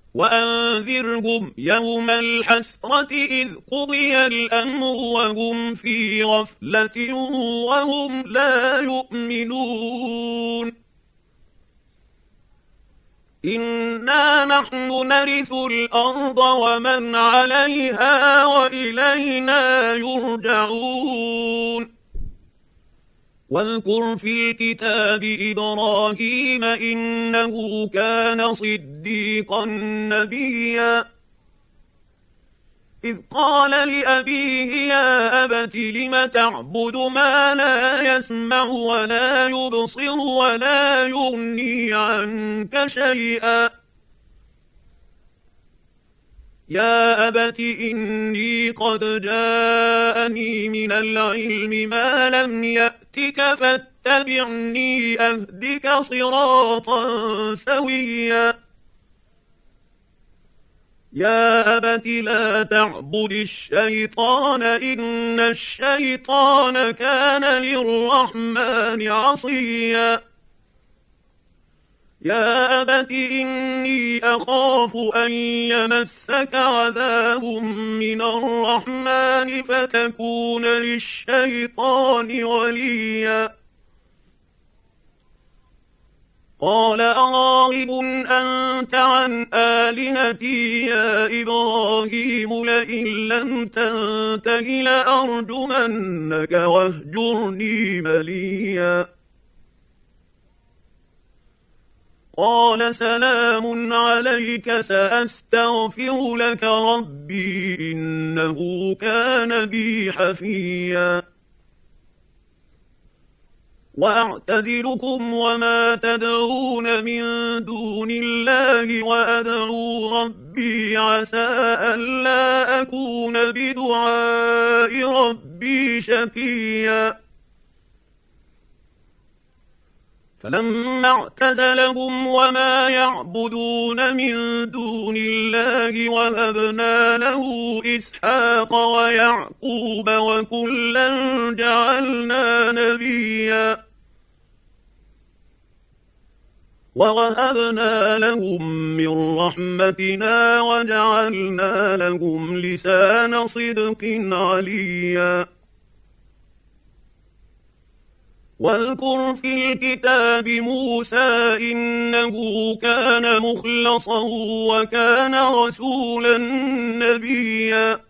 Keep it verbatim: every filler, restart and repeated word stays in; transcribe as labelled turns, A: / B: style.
A: وأنذرهم يوم الحسرة إذ قضي الأمر وهم في غفلة وهم لا يؤمنون إنا نحن نرث الأرض ومن عليها وإلينا يرجعون واذكر في الكتاب إبراهيم إنه كان صديقا نبيا إذ قال لأبيه يا أبت لم تعبد ما لا يسمع ولا يبصر ولا يغني عنك شيئا يا أبت إني قد جاءني من العلم ما لم يأتك فاتبعني أهدك صراطا سويا يا أبت لا تعبد الشيطان إن الشيطان كان للرحمن عصيا يا أبت إني أخاف أن يمسك عذاب من الرحمن فتكون للشيطان وليا قال أراغب أنت عن آلهتي يا إبراهيم لئن لم تنته لأرجمنك واهجرني مليا قال سلام عليك سأستغفر لك ربي إنه كان بي حفيا وأعتزلكم وما تدعون من دون الله وأدعو ربي عسى ألا أكون بدعاء ربي شقيا فلما اعتزلهم وما يعبدون من دون الله وهبنا له إسحاق ويعقوب وكلا جعلنا نبيا ووهبنا لهم من رحمتنا وجعلنا لهم لسان صدق عليا واذكر في الكتاب موسى إنه كان مخلصا وكان رسولا نبيا